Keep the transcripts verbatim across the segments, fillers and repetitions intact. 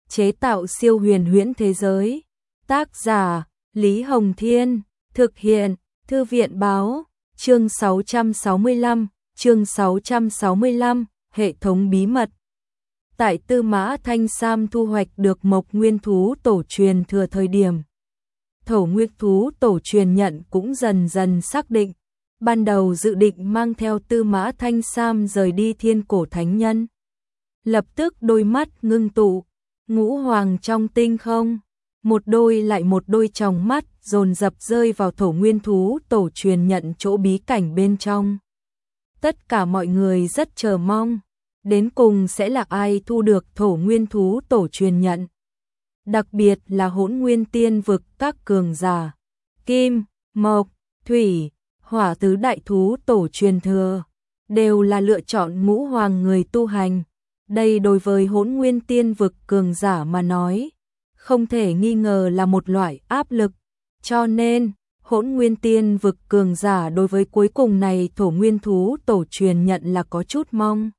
chế tạo siêu huyền huyễn thế giới. Tác giả Lý Hồng Thiên, thực hiện Thư viện Báo, chương sáu trăm sáu mươi lăm, chương sáu trăm sáu mươi lăm, hệ thống bí mật. Tại Tư Mã Thanh Sam thu hoạch được Mộc Nguyên thú tổ truyền thừa thời điểm, Thổ Nguyên thú tổ truyền nhận cũng dần dần xác định. Ban đầu dự định mang theo Tư Mã Thanh Sam rời đi Thiên Cổ Thánh Nhân. Lập tức đôi mắt ngưng tụ, ngũ hoàng trong tinh không, một đôi lại một đôi tròng mắt dồn dập rơi vào Thổ Nguyên thú tổ truyền nhận chỗ bí cảnh bên trong. Tất cả mọi người rất chờ mong, đến cùng sẽ là ai thu được Thổ Nguyên thú tổ truyền nhận. Đặc biệt là Hỗn Nguyên Tiên vực các cường giả, Kim, Mộc, Thủy, Hỏa tứ đại thú tổ truyền thừa, đều là lựa chọn ngũ hoàng người tu hành. Đây đối với Hỗn Nguyên Tiên vực cường giả mà nói, không thể nghi ngờ là một loại áp lực. Cho nên, Hỗn Nguyên Tiên vực cường giả đối với cuối cùng này Thổ Nguyên thú tổ truyền nhận là có chút mong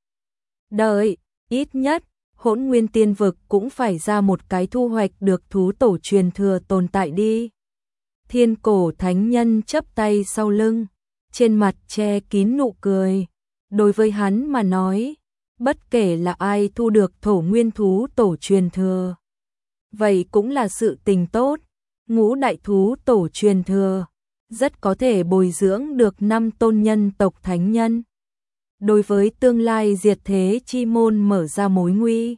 đợi. Ít nhất, Hỗn Nguyên Tiên vực cũng phải ra một cái thu hoạch được thú tổ truyền thừa tồn tại đi. Thiên Cổ Thánh Nhân chắp tay sau lưng, trên mặt che kín nụ cười. Đối với hắn mà nói, bất kể là ai thu được Thổ Nguyên thú tổ truyền thừa, vậy cũng là sự tình tốt. Ngũ đại thú tổ truyền thừa, rất có thể bồi dưỡng được năm tôn nhân tộc thánh nhân. Đối với tương lai diệt thế chi môn mở ra mối nguy,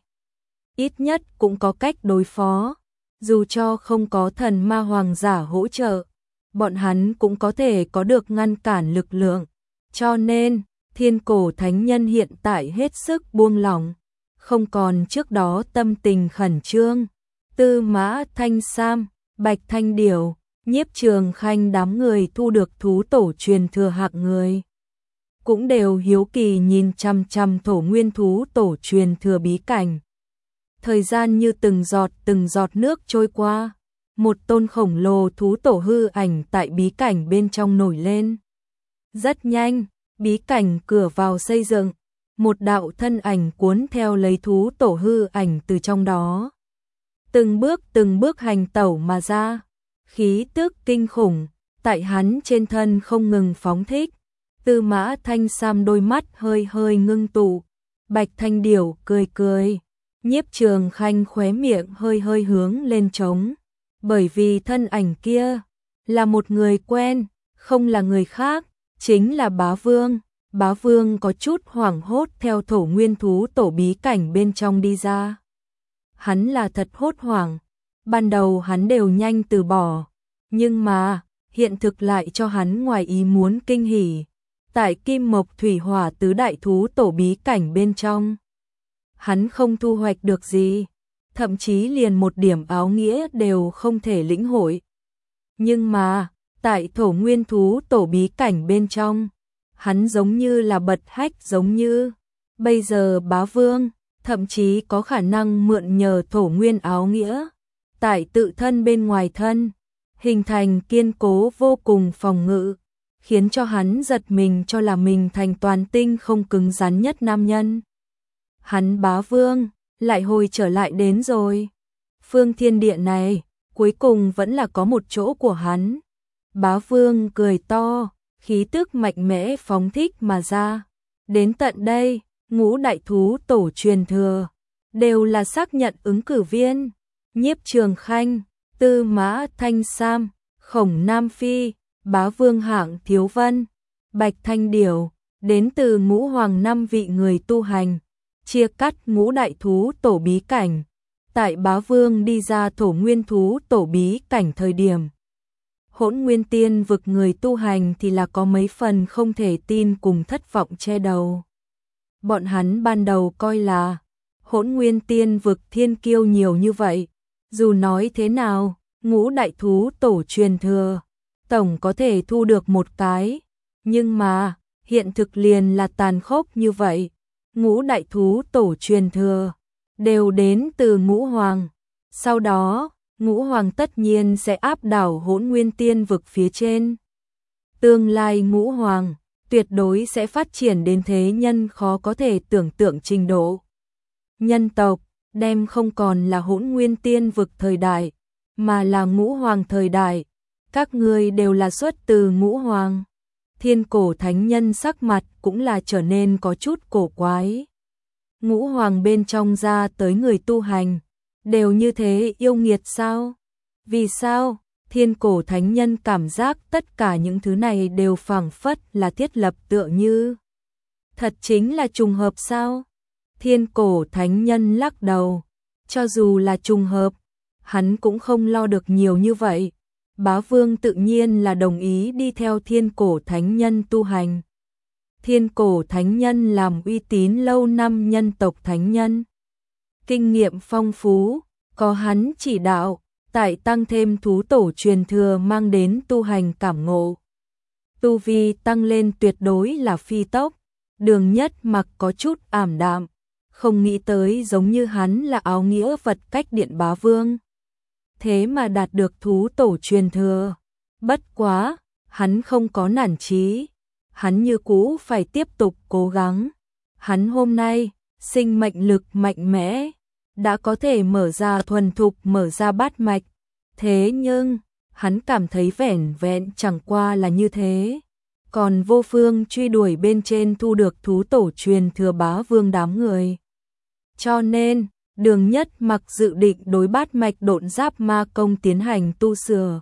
ít nhất cũng có cách đối phó. Dù cho không có thần ma hoàng giả hỗ trợ, bọn hắn cũng có thể có được ngăn cản lực lượng. Cho nên, Thiên Cổ Thánh Nhân hiện tại hết sức buông lỏng, không còn trước đó tâm tình khẩn trương. Tư Mã Thanh Sam, Bạch Thanh Điểu, Nhiếp Trường Khanh đám người thu được thú tổ truyền thừa hạng người, cũng đều hiếu kỳ nhìn chăm chăm Thổ Nguyên thú tổ truyền thừa bí cảnh. Thời gian như từng giọt từng giọt nước trôi qua, một tôn khổng lồ thú tổ hư ảnh tại bí cảnh bên trong nổi lên. Rất nhanh, bí cảnh cửa vào xây dựng, một đạo thân ảnh cuốn theo lấy thú tổ hư ảnh từ trong đó. Từng bước từng bước hành tẩu mà ra, khí tức kinh khủng, tại hắn trên thân không ngừng phóng thích. Tư Mã Thanh Sam đôi mắt hơi hơi ngưng tụ, Bạch Thanh Điểu cười cười. Nhiếp Trường Khanh khóe miệng hơi hơi hướng lên trống, bởi vì thân ảnh kia là một người quen, không là người khác, chính là Bá Vương. Bá Vương có chút hoảng hốt theo Thổ Nguyên thú tổ bí cảnh bên trong đi ra. Hắn là thật hốt hoảng, ban đầu hắn đều nhanh từ bỏ, nhưng mà hiện thực lại cho hắn ngoài ý muốn kinh hỉ. Tại Kim Mộc Thủy Hỏa tứ đại thú tổ bí cảnh bên trong, hắn không thu hoạch được gì, thậm chí liền một điểm áo nghĩa đều không thể lĩnh hội. Nhưng mà, tại Thổ Nguyên thú tổ bí cảnh bên trong, hắn giống như là bật hách giống như. Bây giờ Bá Vương, thậm chí có khả năng mượn nhờ Thổ Nguyên áo nghĩa, tại tự thân bên ngoài thân, hình thành kiên cố vô cùng phòng ngự, khiến cho hắn giật mình cho là mình thành toàn tinh không cứng rắn nhất nam nhân. Hắn Bá Vương, lại hồi trở lại đến rồi. Phương thiên địa này, cuối cùng vẫn là có một chỗ của hắn. Bá Vương cười to, khí tức mạnh mẽ phóng thích mà ra. Đến tận đây, ngũ đại thú tổ truyền thừa, đều là xác nhận ứng cử viên. Nhiếp Trường Khanh, Tư Mã Thanh Sam, Khổng Nam Phi, Bá Vương hạng Thiếu Vân, Bạch Thanh Điểu, đến từ ngũ hoàng năm vị người tu hành, chia cắt ngũ đại thú tổ bí cảnh. Tại Bá Vương đi ra Thổ Nguyên thú tổ bí cảnh thời điểm, Hỗn Nguyên Tiên vực người tu hành thì là có mấy phần không thể tin cùng thất vọng che đầu. Bọn hắn ban đầu coi là Hỗn Nguyên Tiên vực thiên kiêu nhiều như vậy, dù nói thế nào, ngũ đại thú tổ truyền thừa, tổng có thể thu được một cái, nhưng mà, hiện thực liền là tàn khốc như vậy. Ngũ đại thú tổ truyền thừa, đều đến từ ngũ hoàng. Sau đó, ngũ hoàng tất nhiên sẽ áp đảo Hỗn Nguyên Tiên vực phía trên. Tương lai ngũ hoàng, tuyệt đối sẽ phát triển đến thế nhân khó có thể tưởng tượng trình độ. Nhân tộc, đem không còn là Hỗn Nguyên Tiên vực thời đại, mà là Ngũ Hoàng thời đại. Các ngươi đều là xuất từ Ngũ Hoàng. Thiên Cổ Thánh Nhân sắc mặt cũng là trở nên có chút cổ quái. Ngũ Hoàng bên trong ra tới người tu hành, đều như thế yêu nghiệt sao? Vì sao? Thiên Cổ Thánh Nhân cảm giác tất cả những thứ này đều phảng phất là thiết lập tựa như. Thật chính là trùng hợp sao? Thiên Cổ Thánh Nhân lắc đầu. Cho dù là trùng hợp, hắn cũng không lo được nhiều như vậy. Bá Vương tự nhiên là đồng ý đi theo Thiên Cổ Thánh Nhân tu hành. Thiên Cổ Thánh Nhân làm uy tín lâu năm nhân tộc Thánh Nhân. Kinh nghiệm phong phú, có hắn chỉ đạo, tại tăng thêm thú tổ truyền thừa mang đến tu hành cảm ngộ. Tu vi tăng lên tuyệt đối là phi tốc, Đường Nhất Mặc có chút ảm đạm, không nghĩ tới giống như hắn là áo nghĩa vật cách điện Bá Vương. Thế mà đạt được thú tổ truyền thừa. Bất quá, hắn không có nản chí, hắn như cũ phải tiếp tục cố gắng. Hắn hôm nay, sinh mệnh lực mạnh mẽ, đã có thể mở ra thuần thục mở ra bát mạch. Thế nhưng, hắn cảm thấy vẻn vẹn chẳng qua là như thế. Còn vô phương truy đuổi bên trên thu được thú tổ truyền thừa Bá Vương đám người. Cho nên, Đường Nhất Mặc dự định đối bát mạch độn giáp ma công tiến hành tu sửa.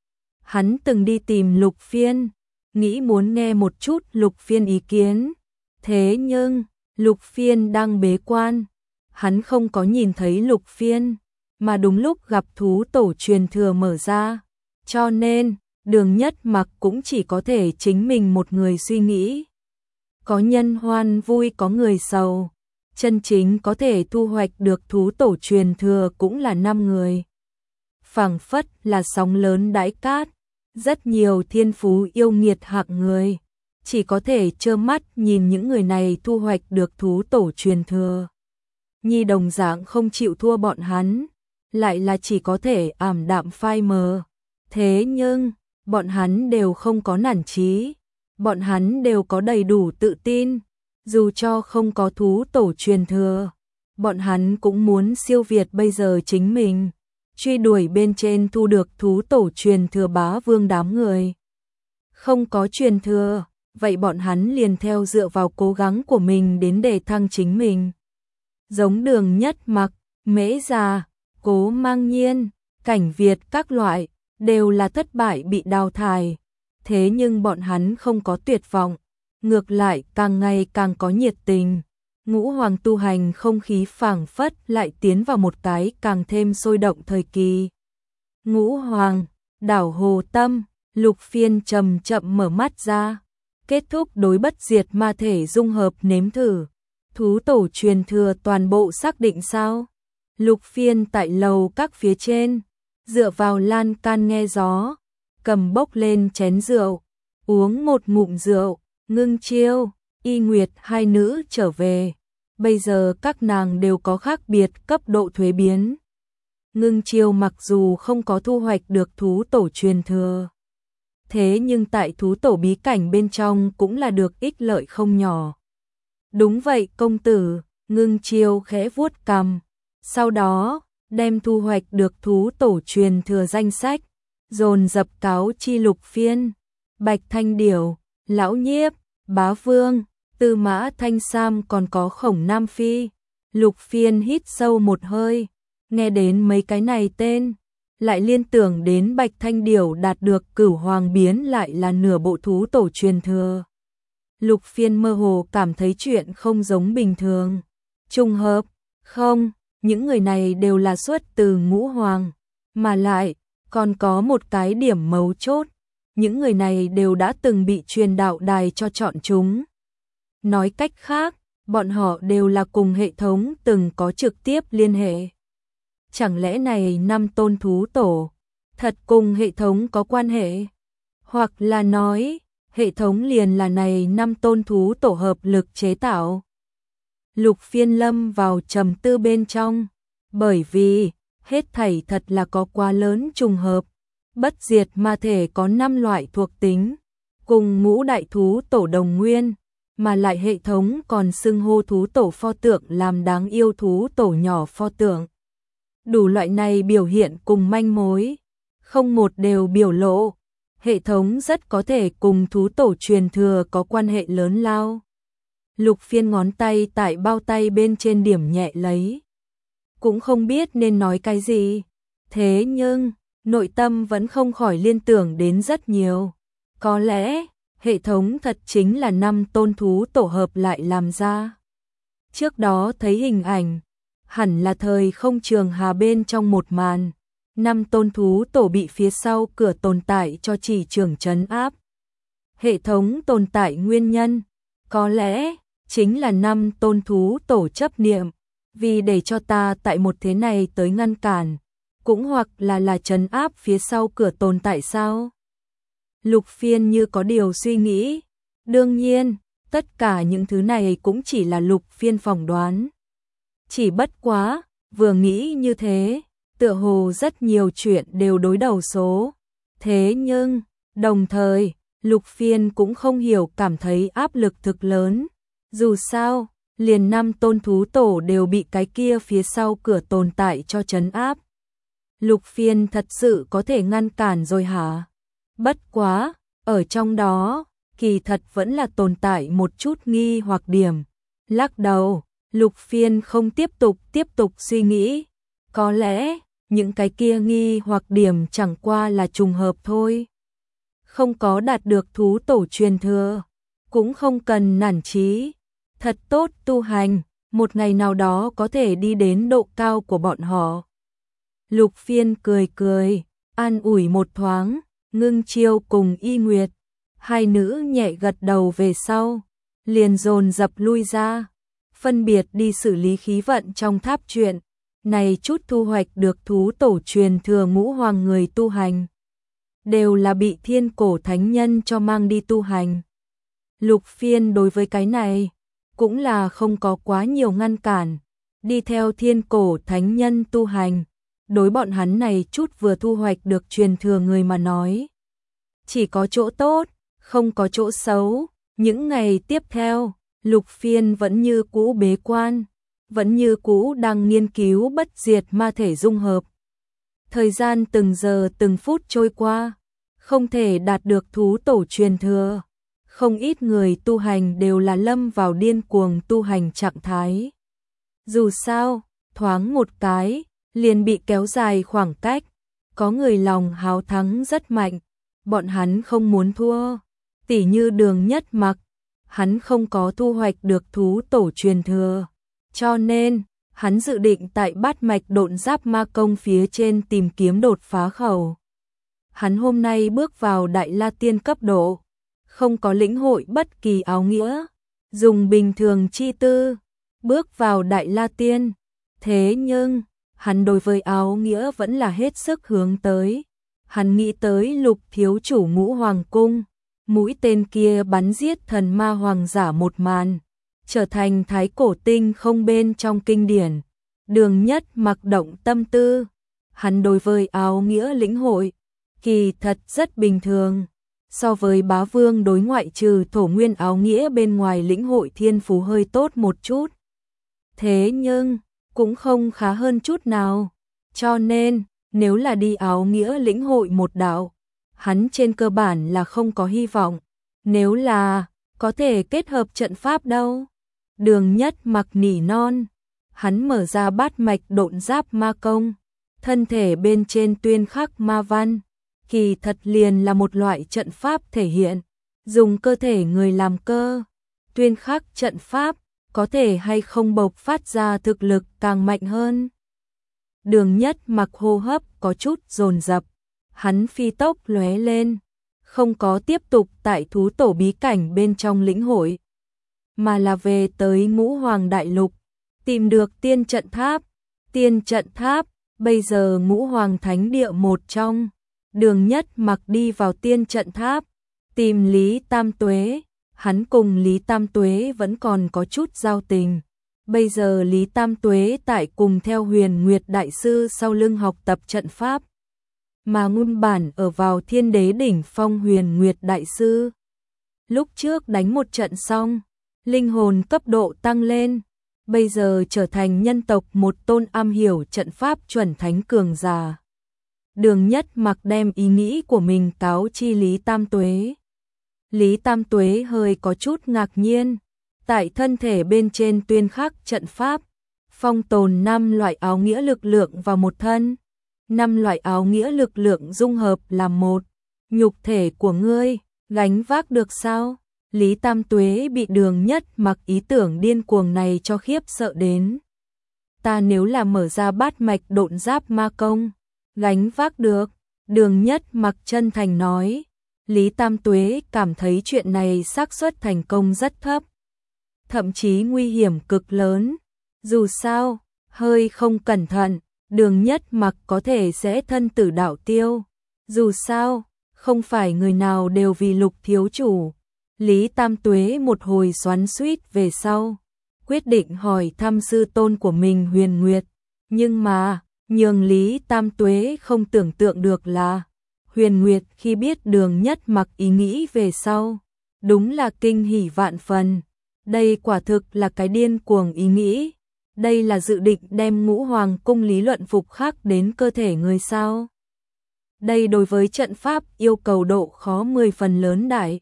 Hắn từng đi tìm Lục Phiên, nghĩ muốn nghe một chút Lục Phiên ý kiến. Thế nhưng, Lục Phiên đang bế quan, hắn không có nhìn thấy Lục Phiên, mà đúng lúc gặp thú tổ truyền thừa mở ra. Cho nên, Đường Nhất Mặc cũng chỉ có thể chính mình một người suy nghĩ. Có nhân hoan vui có người sầu. Chân chính có thể thu hoạch được thú tổ truyền thừa cũng là năm người. Phảng phất là sóng lớn đãi cát, rất nhiều thiên phú yêu nghiệt hạng người, chỉ có thể trơ mắt nhìn những người này thu hoạch được thú tổ truyền thừa. Nhi đồng dạng không chịu thua bọn hắn, lại là chỉ có thể ảm đạm phai mờ. Thế nhưng, bọn hắn đều không có nản chí, bọn hắn đều có đầy đủ tự tin. Dù cho không có thú tổ truyền thừa, bọn hắn cũng muốn siêu việt bây giờ chính mình, truy đuổi bên trên thu được thú tổ truyền thừa Bá Vương đám người. Không có truyền thừa, vậy bọn hắn liền theo dựa vào cố gắng của mình đến để thăng chính mình. Giống Đường Nhất Mặc, Mễ Già, Cố Mang Nhiên, Cảnh Việt các loại, đều là thất bại bị đào thải. Thế nhưng bọn hắn không có tuyệt vọng. Ngược lại càng ngày càng có nhiệt tình. Ngũ Hoàng tu hành không khí phảng phất lại tiến vào một cái càng thêm sôi động thời kỳ. Ngũ Hoàng, đảo Hồ Tâm, Lục Phiên chậm chậm mở mắt ra. Kết thúc đối bất diệt ma thể dung hợp nếm thử. Thú tổ truyền thừa toàn bộ xác định sao? Lục Phiên tại lầu các phía trên, dựa vào lan can nghe gió, cầm bốc lên chén rượu, uống một ngụm rượu. Ngưng Chiêu, Y Nguyệt hai nữ trở về, bây giờ các nàng đều có khác biệt cấp độ thuế biến. Ngưng Chiêu mặc dù không có thu hoạch được thú tổ truyền thừa, thế nhưng tại thú tổ bí cảnh bên trong cũng là được ích lợi không nhỏ. Đúng vậy công tử, Ngưng Chiêu khẽ vuốt cằm, sau đó đem thu hoạch được thú tổ truyền thừa danh sách, dồn dập cáo chi Lục Phiên, Bạch Thanh Điểu, Lão Nhiếp, Bá Vương, Tư Mã Thanh Sam còn có Khổng Nam Phi. Lục Phiên hít sâu một hơi, nghe đến mấy cái này tên, lại liên tưởng đến Bạch Thanh Điểu đạt được Cửu Hoàng biến lại là nửa bộ thú tổ truyền thừa. Lục Phiên mơ hồ cảm thấy chuyện không giống bình thường. Trùng hợp, không, những người này đều là xuất từ Ngũ Hoàng, mà lại còn có một cái điểm mấu chốt. Những người này đều đã từng bị truyền đạo đài cho chọn chúng. Nói cách khác, bọn họ đều là cùng hệ thống từng có trực tiếp liên hệ. Chẳng lẽ này năm tôn thú tổ, thật cùng hệ thống có quan hệ? Hoặc là nói, hệ thống liền là này năm tôn thú tổ hợp lực chế tạo? Lục Phiên lâm vào trầm tư bên trong, bởi vì, hết thảy thật là có quá lớn trùng hợp. Bất diệt ma thể có năm loại thuộc tính, cùng ngũ đại thú tổ đồng nguyên, mà lại hệ thống còn xưng hô thú tổ pho tượng làm đáng yêu thú tổ nhỏ pho tượng. Đủ loại này biểu hiện cùng manh mối, không một đều biểu lộ, hệ thống rất có thể cùng thú tổ truyền thừa có quan hệ lớn lao. Lục Phiên ngón tay tại bao tay bên trên điểm nhẹ lấy. Cũng không biết nên nói cái gì. Thế nhưng, nội tâm vẫn không khỏi liên tưởng đến rất nhiều. Có lẽ, hệ thống thật chính là năm tôn thú tổ hợp lại làm ra. Trước đó thấy hình ảnh, hẳn là thời không trường hà bên trong một màn. Năm tôn thú tổ bị phía sau cửa tồn tại cho chỉ trưởng trấn áp. Hệ thống tồn tại nguyên nhân, có lẽ chính là năm tôn thú tổ chấp niệm, vì để cho ta tại một thế này tới ngăn cản, cũng hoặc là là trấn áp phía sau cửa tồn tại sao? Lục Phiên như có điều suy nghĩ, đương nhiên, tất cả những thứ này cũng chỉ là Lục Phiên phỏng đoán. Chỉ bất quá, vừa nghĩ như thế, tựa hồ rất nhiều chuyện đều đối đầu số. Thế nhưng, đồng thời, Lục Phiên cũng không hiểu cảm thấy áp lực thực lớn. Dù sao, liền năm tôn thú tổ đều bị cái kia phía sau cửa tồn tại cho trấn áp. Lục Phiên thật sự có thể ngăn cản rồi hả? Bất quá, ở trong đó, kỳ thật vẫn là tồn tại một chút nghi hoặc điểm. Lắc đầu, Lục Phiên không tiếp tục tiếp tục suy nghĩ. Có lẽ, những cái kia nghi hoặc điểm chẳng qua là trùng hợp thôi. Không có đạt được thú tổ truyền thừa, cũng không cần nản chí. Thật tốt tu hành, một ngày nào đó có thể đi đến độ cao của bọn họ. Lục Phiên cười cười, an ủi một thoáng, Ngưng Chiêu cùng Y Nguyệt. Hai nữ nhẹ gật đầu về sau, liền dồn dập lui ra, phân biệt đi xử lý khí vận trong tháp chuyện. Này chút thu hoạch được thú tổ truyền thừa ngũ hoàng người tu hành, đều là bị thiên cổ thánh nhân cho mang đi tu hành. Lục Phiên đối với cái này, cũng là không có quá nhiều ngăn cản, đi theo thiên cổ thánh nhân tu hành. Đối bọn hắn này chút vừa thu hoạch được truyền thừa người mà nói, chỉ có chỗ tốt, không có chỗ xấu. Những ngày tiếp theo, Lục Phiên vẫn như cũ bế quan, vẫn như cũ đang nghiên cứu bất diệt ma thể dung hợp. Thời gian từng giờ từng phút trôi qua, không thể đạt được thú tổ truyền thừa. Không ít người tu hành đều là lâm vào điên cuồng tu hành trạng thái. Dù sao, thoáng một cái, liền bị kéo dài khoảng cách. Có người lòng háo thắng rất mạnh, bọn hắn không muốn thua. Tỉ như Đường Nhất Mặc, hắn không có thu hoạch được thú tổ truyền thừa. Cho nên, hắn dự định tại bát mạch độn giáp ma công phía trên tìm kiếm đột phá khẩu. Hắn hôm nay bước vào Đại La Tiên cấp độ, không có lĩnh hội bất kỳ áo nghĩa, dùng bình thường chi tư, bước vào Đại La Tiên. Thế nhưng, hắn đối với áo nghĩa vẫn là hết sức hướng tới. Hắn nghĩ tới Lục thiếu chủ Ngũ Hoàng cung, mũi tên kia bắn giết thần ma hoàng giả một màn, trở thành thái cổ tinh không bên trong kinh điển. Đường Nhất Mặc động tâm tư, hắn đối với áo nghĩa lĩnh hội, kỳ thật rất bình thường. So với Bá Vương đối ngoại trừ thổ nguyên áo nghĩa bên ngoài lĩnh hội thiên phú hơi tốt một chút. Thế nhưng, cũng không khá hơn chút nào. Cho nên, nếu là đi áo nghĩa lĩnh hội một đạo, hắn trên cơ bản là không có hy vọng. Nếu là, có thể kết hợp trận pháp đâu. Đường Nhất Mặc nỉ non, hắn mở ra bát mạch độn giáp ma công, thân thể bên trên tuyên khắc ma văn, kỳ thật liền là một loại trận pháp thể hiện, dùng cơ thể người làm cơ. Tuyên khắc trận pháp, có thể hay không bộc phát ra thực lực càng mạnh hơn. Đường Nhất Mặc hô hấp có chút dồn dập, hắn phi tốc lóe lên, không có tiếp tục tại thú tổ bí cảnh bên trong lĩnh hội, mà là về tới Ngũ Hoàng Đại Lục, tìm được tiên trận tháp. Tiên trận tháp, bây giờ Ngũ Hoàng Thánh Địa một trong. Đường Nhất Mặc đi vào tiên trận tháp, tìm Lý Tam Tuế. Hắn cùng Lý Tam Tuế vẫn còn có chút giao tình. Bây giờ Lý Tam Tuế tại cùng theo Huyền Nguyệt Đại Sư sau lưng học tập trận pháp, mà nguyên bản ở vào Thiên Đế đỉnh phong Huyền Nguyệt Đại Sư. Lúc trước đánh một trận xong, linh hồn cấp độ tăng lên, bây giờ trở thành nhân tộc một tôn am hiểu trận pháp chuẩn thánh cường giả. Đường Nhất Mặc đem ý nghĩ của mình cáo chi Lý Tam Tuế. Lý Tam Tuế hơi có chút ngạc nhiên, tại thân thể bên trên tuyên khắc trận pháp, phong tồn năm loại áo nghĩa lực lượng vào một thân. Năm loại áo nghĩa lực lượng dung hợp làm một, nhục thể của ngươi, gánh vác được sao? Lý Tam Tuế bị Đường Nhất Mặc ý tưởng điên cuồng này cho khiếp sợ đến. Ta nếu là mở ra bát mạch độn giáp ma công, gánh vác được, Đường Nhất Mặc chân thành nói. Lý Tam Tuế cảm thấy chuyện này xác suất thành công rất thấp, thậm chí nguy hiểm cực lớn. Dù sao, hơi không cẩn thận, Đường Nhất Mặc có thể sẽ thân tử đạo tiêu. Dù sao, không phải người nào đều vì Lục thiếu chủ. Lý Tam Tuế một hồi xoắn xuýt về sau, quyết định hỏi thăm sư tôn của mình Huyền Nguyệt. Nhưng mà, nhường Lý Tam Tuế không tưởng tượng được là, Huyền Nguyệt khi biết Đường Nhất Mặc ý nghĩ về sau, đúng là kinh hỉ vạn phần. Đây quả thực là cái điên cuồng ý nghĩ. Đây là dự định đem Ngũ Hoàng cung lý luận phục khắc đến cơ thể người sao? Đây đối với trận pháp yêu cầu độ khó mười phần lớn đại.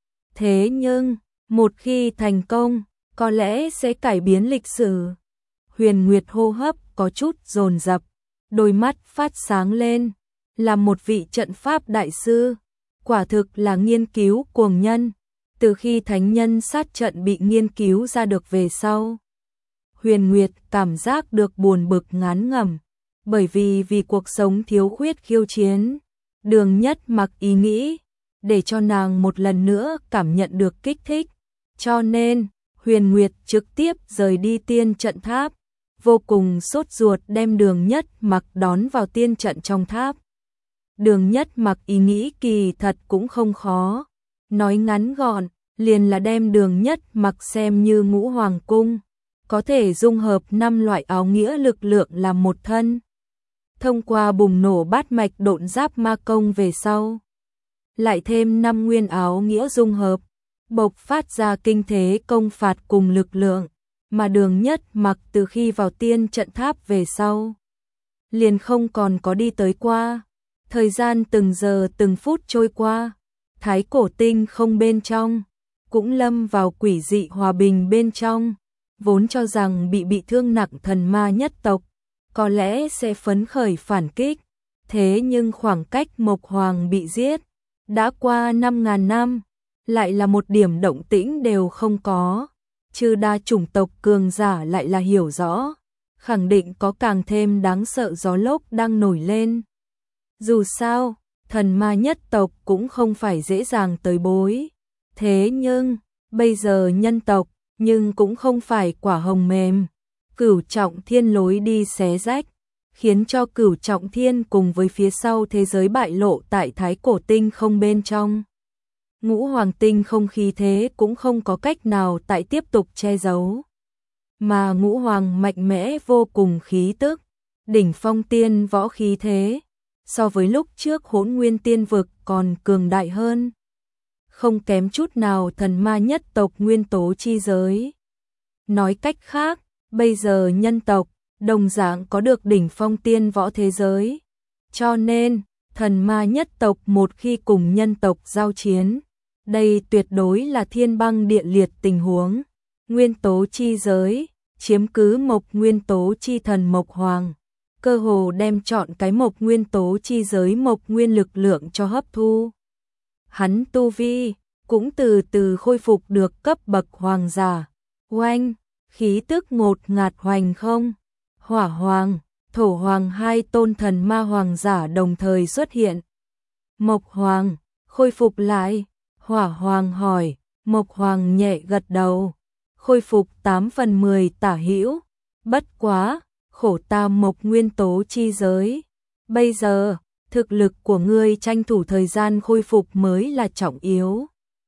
Thế nhưng, một khi thành công, có lẽ sẽ cải biến lịch sử. Huyền Nguyệt hô hấp có chút dồn dập, đôi mắt phát sáng lên, là một vị trận pháp đại sư, quả thực là nghiên cứu cuồng nhân. Từ khi thánh nhân sát trận bị nghiên cứu ra được về sau, Huyền Nguyệt cảm giác được buồn bực ngán ngẩm, bởi vì vì cuộc sống thiếu khuyết khiêu chiến. Đường Nhất Mặc ý nghĩ, để cho nàng một lần nữa cảm nhận được kích thích. Cho nên, Huyền Nguyệt trực tiếp rời đi tiên trận tháp, vô cùng sốt ruột đem Đường Nhất Mặc đón vào tiên trận trong tháp. Đường Nhất Mặc ý nghĩ kỳ thật cũng không khó, nói ngắn gọn, liền là đem Đường Nhất Mặc xem như Ngũ Hoàng cung, có thể dung hợp năm loại áo nghĩa lực lượng làm một thân. Thông qua bùng nổ bát mạch độn giáp ma công về sau, lại thêm năm nguyên áo nghĩa dung hợp, bộc phát ra kinh thế công phạt cùng lực lượng, mà Đường Nhất Mặc từ khi vào tiên trận tháp về sau, liền không còn có đi tới qua. Thời gian từng giờ từng phút trôi qua, Thái Cổ Tinh không bên trong, cũng lâm vào quỷ dị hòa bình bên trong. Vốn cho rằng bị bị thương nặng thần ma nhất tộc, có lẽ sẽ phấn khởi phản kích. Thế nhưng khoảng cách Mộc Hoàng bị giết, đã qua năm ngàn năm, lại là một điểm động tĩnh đều không có. Chư đa chủng tộc cường giả lại là hiểu rõ, khẳng định có càng thêm đáng sợ gió lốc đang nổi lên. Dù sao, thần ma nhất tộc cũng không phải dễ dàng tới bối. Thế nhưng, bây giờ nhân tộc, nhưng cũng không phải quả hồng mềm. Cửu Trọng Thiên lối đi xé rách, khiến cho Cửu Trọng Thiên cùng với phía sau thế giới bại lộ tại Thái Cổ Tinh không bên trong. Ngũ Hoàng Tinh không khí thế cũng không có cách nào tại tiếp tục che giấu. Mà Ngũ Hoàng mạnh mẽ vô cùng khí tức, đỉnh phong tiên võ khí thế, so với lúc trước Hỗn Nguyên Tiên vực còn cường đại hơn. Không kém chút nào thần ma nhất tộc nguyên tố chi giới. Nói cách khác, bây giờ nhân tộc, đồng dạng có được đỉnh phong tiên võ thế giới. Cho nên, thần ma nhất tộc một khi cùng nhân tộc giao chiến, đây tuyệt đối là thiên băng địa liệt tình huống. Nguyên tố chi giới, chiếm cứ mộc nguyên tố chi thần Mộc Hoàng, cơ hồ đem chọn cái mộc nguyên tố chi giới mộc nguyên lực lượng cho hấp thu. Hắn tu vi cũng từ từ khôi phục được cấp bậc hoàng giả. Oanh, khí tức ngột ngạt hoành không. Hỏa Hoàng, Thổ Hoàng hai tôn thần ma hoàng giả đồng thời xuất hiện. Mộc Hoàng, khôi phục lại. Hỏa Hoàng hỏi, Mộc Hoàng nhẹ gật đầu. Khôi phục tám phần mười tả hữu. Bất quá, khổ ta mộc nguyên tố chi giới. Bây giờ, thực lực của ngươi tranh thủ thời gian khôi phục mới là trọng yếu.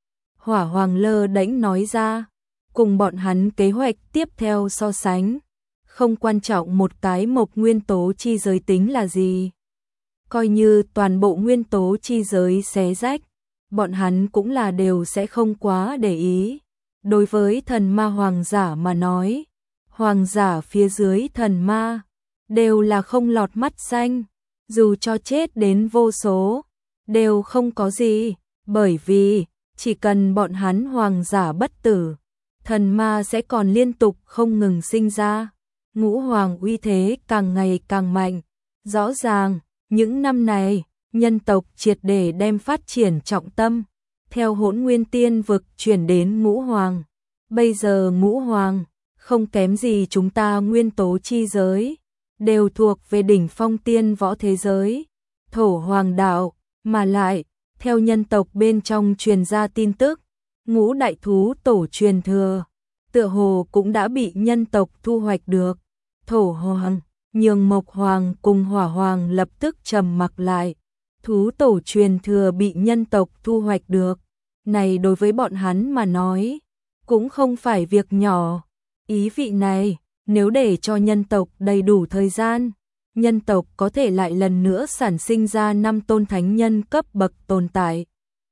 Hỏa Hoàng lơ đễnh nói ra, cùng bọn hắn kế hoạch tiếp theo so sánh. Không quan trọng một cái mộc nguyên tố chi giới tính là gì. Coi như toàn bộ nguyên tố chi giới xé rách, bọn hắn cũng là đều sẽ không quá để ý. Đối với thần ma hoàng giả mà nói, hoàng giả phía dưới thần ma đều là không lọt mắt xanh, dù cho chết đến vô số, đều không có gì, bởi vì chỉ cần bọn hắn hoàng giả bất tử, thần ma sẽ còn liên tục không ngừng sinh ra. Ngũ hoàng uy thế càng ngày càng mạnh. Rõ ràng, những năm này, nhân tộc triệt để đem phát triển trọng tâm, theo Hỗn Nguyên Tiên vực chuyển đến ngũ hoàng. Bây giờ ngũ hoàng, không kém gì chúng ta nguyên tố chi giới, đều thuộc về đỉnh phong tiên võ thế giới, thổ hoàng đạo, mà lại, theo nhân tộc bên trong truyền ra tin tức, ngũ đại thú tổ truyền thừa, tựa hồ cũng đã bị nhân tộc thu hoạch được. Thổ hoàng, nhường mộc hoàng cùng hỏa hoàng lập tức trầm mặc lại, thú tổ truyền thừa bị nhân tộc thu hoạch được. Này đối với bọn hắn mà nói, cũng không phải việc nhỏ. Ý vị này, nếu để cho nhân tộc đầy đủ thời gian, nhân tộc có thể lại lần nữa sản sinh ra năm tôn thánh nhân cấp bậc tồn tại.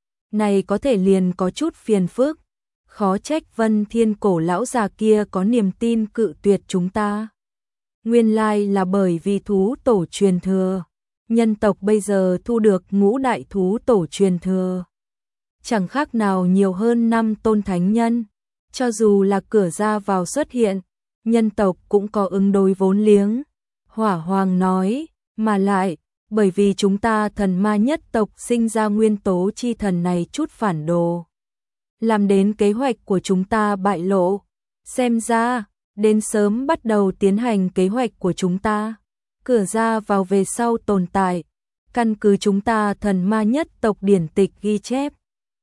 Này có thể liền có chút phiền phức, khó trách Vân Thiên cổ lão già kia có niềm tin cự tuyệt chúng ta. Nguyên lai là bởi vì thú tổ truyền thừa, nhân tộc bây giờ thu được ngũ đại thú tổ truyền thừa. Chẳng khác nào nhiều hơn năm tôn thánh nhân, cho dù là cửa ra vào xuất hiện, nhân tộc cũng có ứng đối vốn liếng. Hỏa hoàng nói, mà lại, bởi vì chúng ta thần ma nhất tộc sinh ra nguyên tố chi thần này chút phản đồ, làm đến kế hoạch của chúng ta bại lộ. Xem ra, đến sớm bắt đầu tiến hành kế hoạch của chúng ta. Cửa ra vào về sau tồn tại, căn cứ chúng ta thần ma nhất tộc điển tịch ghi chép.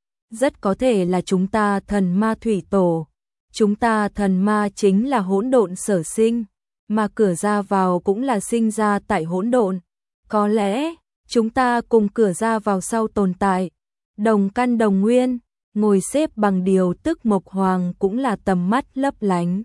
Rất có thể là chúng ta thần ma thủy tổ. Chúng ta thần ma chính là hỗn độn sở sinh, mà cửa ra vào cũng là sinh ra tại hỗn độn. Có lẽ, chúng ta cùng cửa ra vào sau tồn tại, đồng căn đồng nguyên, ngồi xếp bằng điều tức mộc hoàng cũng là tầm mắt lấp lánh.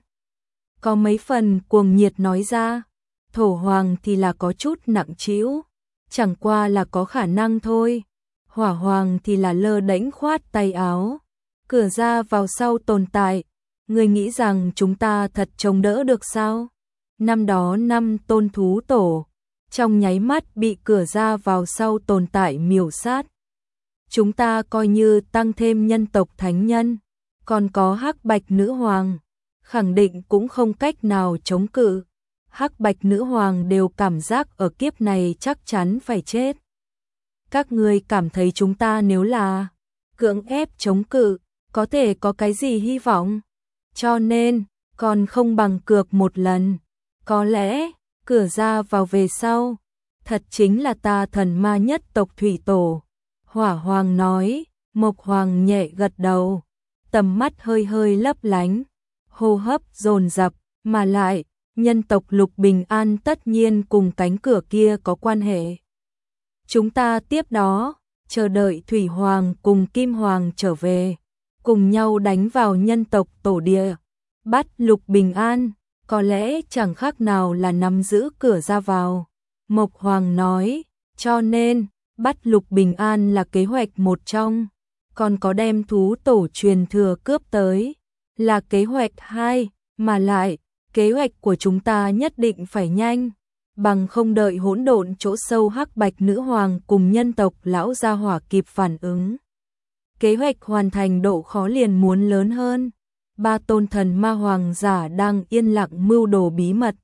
Có mấy phần cuồng nhiệt nói ra, thổ hoàng thì là có chút nặng trĩu, chẳng qua là có khả năng thôi. Hỏa hoàng thì là lơ đễnh khoát tay áo, cửa ra vào sau tồn tại, người nghĩ rằng chúng ta thật chống đỡ được sao? Năm đó năm tôn thú tổ, trong nháy mắt bị cửa ra vào sau tồn tại miểu sát. Chúng ta coi như tăng thêm nhân tộc thánh nhân, còn có hắc bạch nữ hoàng, khẳng định cũng không cách nào chống cự. Hắc bạch nữ hoàng đều cảm giác ở kiếp này chắc chắn phải chết. Các ngươi cảm thấy chúng ta nếu là cưỡng ép chống cự, có thể có cái gì hy vọng? Cho nên, còn không bằng cược một lần. Có lẽ, cửa ra vào về sau, thật chính là ta thần ma nhất tộc thủy tổ. Hỏa hoàng nói, mộc hoàng nhẹ gật đầu, tầm mắt hơi hơi lấp lánh, hô hấp dồn dập, mà lại, nhân tộc Lục Bình An tất nhiên cùng cánh cửa kia có quan hệ. Chúng ta tiếp đó, chờ đợi Thủy Hoàng cùng Kim Hoàng trở về, cùng nhau đánh vào nhân tộc tổ địa, bắt Lục Bình An, có lẽ chẳng khác nào là nắm giữ cửa ra vào. Mộc Hoàng nói, cho nên, bắt Lục Bình An là kế hoạch một trong, còn có đem thú tổ truyền thừa cướp tới, là kế hoạch hai, mà lại, kế hoạch của chúng ta nhất định phải nhanh, bằng không đợi hỗn độn chỗ sâu hắc bạch nữ hoàng cùng nhân tộc lão gia hỏa kịp phản ứng. Kế hoạch hoàn thành độ khó liền muốn lớn hơn. Ba tôn thần ma hoàng giả đang yên lặng mưu đồ bí mật.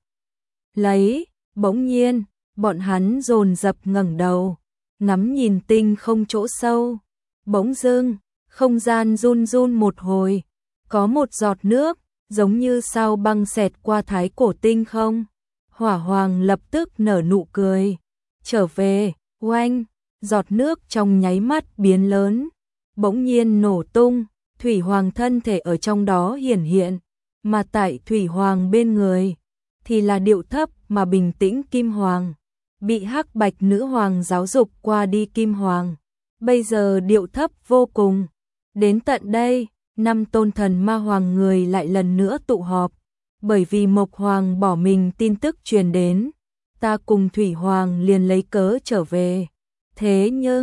Lấy, bỗng nhiên, bọn hắn dồn dập ngẩng đầu, ngắm nhìn tinh không chỗ sâu. Bỗng dưng, không gian run run một hồi, có một giọt nước, giống như sao băng xẹt qua thái cổ tinh không. Hỏa hoàng lập tức nở nụ cười. Trở về, oanh, giọt nước trong nháy mắt biến lớn, bỗng nhiên nổ tung, Thủy Hoàng thân thể ở trong đó hiển hiện, mà tại Thủy Hoàng bên người, thì là điệu thấp mà bình tĩnh Kim Hoàng, bị hắc bạch nữ hoàng giáo dục qua đi Kim Hoàng, bây giờ điệu thấp vô cùng. Đến tận đây, năm tôn thần ma hoàng người lại lần nữa tụ họp, bởi vì Mộc Hoàng bỏ mình tin tức truyền đến, ta cùng Thủy Hoàng liền lấy cớ trở về. Thế nhưng,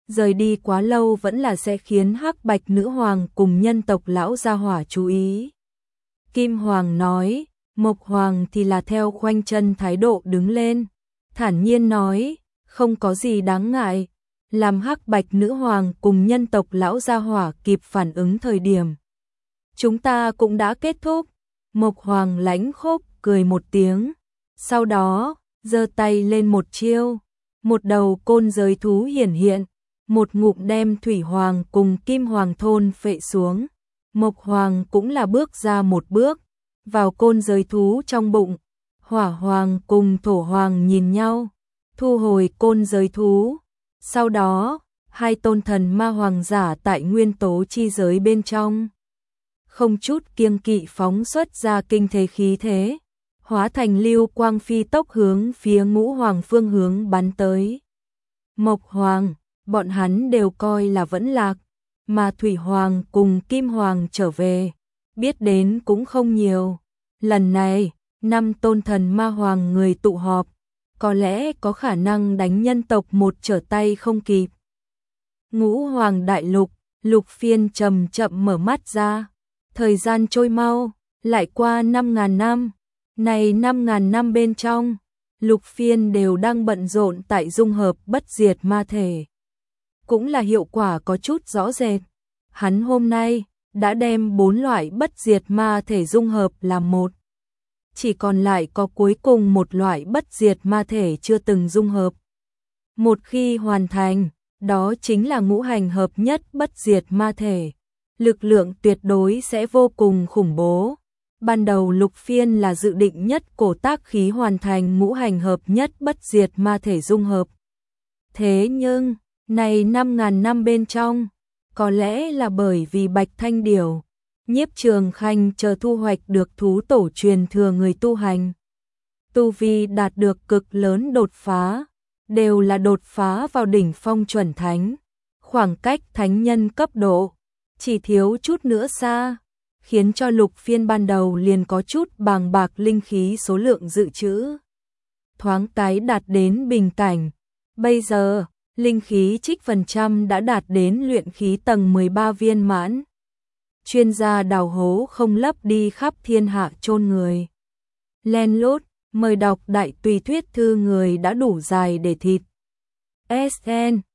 rời đi quá lâu vẫn là sẽ khiến Hắc Bạch Nữ Hoàng cùng nhân tộc lão gia hỏa chú ý. Kim Hoàng nói, Mộc Hoàng thì là theo khoanh chân thái độ đứng lên, thản nhiên nói, không có gì đáng ngại, làm Hắc Bạch Nữ Hoàng cùng nhân tộc lão gia hỏa kịp phản ứng thời điểm. Chúng ta cũng đã kết thúc. Mộc Hoàng lãnh khốc cười một tiếng, sau đó giơ tay lên một chiêu, một đầu côn giới thú hiển hiện, một ngụm đem Thủy Hoàng cùng Kim Hoàng thôn phệ xuống. Mộc Hoàng cũng là bước ra một bước, vào côn giới thú trong bụng. Hỏa Hoàng cùng Thổ Hoàng nhìn nhau, thu hồi côn giới thú. Sau đó, hai tôn thần ma hoàng giả tại nguyên tố chi giới bên trong, không chút kiêng kỵ phóng xuất ra kinh thế khí thế, hóa thành lưu quang phi tốc hướng phía Ngũ Hoàng phương hướng bắn tới. Mộc Hoàng, bọn hắn đều coi là vẫn lạc, mà Thủy Hoàng cùng Kim Hoàng trở về, biết đến cũng không nhiều. Lần này, năm tôn thần ma hoàng người tụ họp, có lẽ có khả năng đánh nhân tộc một trở tay không kịp. Ngũ Hoàng đại lục, Lục Phiên chậm chậm mở mắt ra. Thời gian trôi mau, lại qua năm ngàn năm. Này năm ngàn năm bên trong, Lục Phiên đều đang bận rộn tại dung hợp bất diệt ma thể. Cũng là hiệu quả có chút rõ rệt. Hắn hôm nay đã đem bốn loại bất diệt ma thể dung hợp làm một. Chỉ còn lại có cuối cùng một loại bất diệt ma thể chưa từng dung hợp. Một khi hoàn thành, đó chính là ngũ hành hợp nhất bất diệt ma thể. Lực lượng tuyệt đối sẽ vô cùng khủng bố. Ban đầu Lục Phiên là dự định nhất cổ tác khí hoàn thành ngũ hành hợp nhất bất diệt ma thể dung hợp. Thế nhưng, này năm ngàn năm bên trong, có lẽ là bởi vì Bạch Thanh Điểu, Nhiếp Trường Khanh chờ thu hoạch được thú tổ truyền thừa người tu hành. Tu vi đạt được cực lớn đột phá, đều là đột phá vào đỉnh phong chuẩn thánh. Khoảng cách thánh nhân cấp độ, chỉ thiếu chút nữa xa, khiến cho Lục Phiên ban đầu liền có chút bàng bạc linh khí số lượng dự trữ. Thoáng cái đạt đến bình cảnh, bây giờ, linh khí trích phần trăm đã đạt đến luyện khí tầng mười ba viên mãn. Chuyên gia đào hố không lấp đi khắp thiên hạ chôn người. Len lút, mời đọc đại tùy thuyết thư người đã đủ dài để thịt. ét en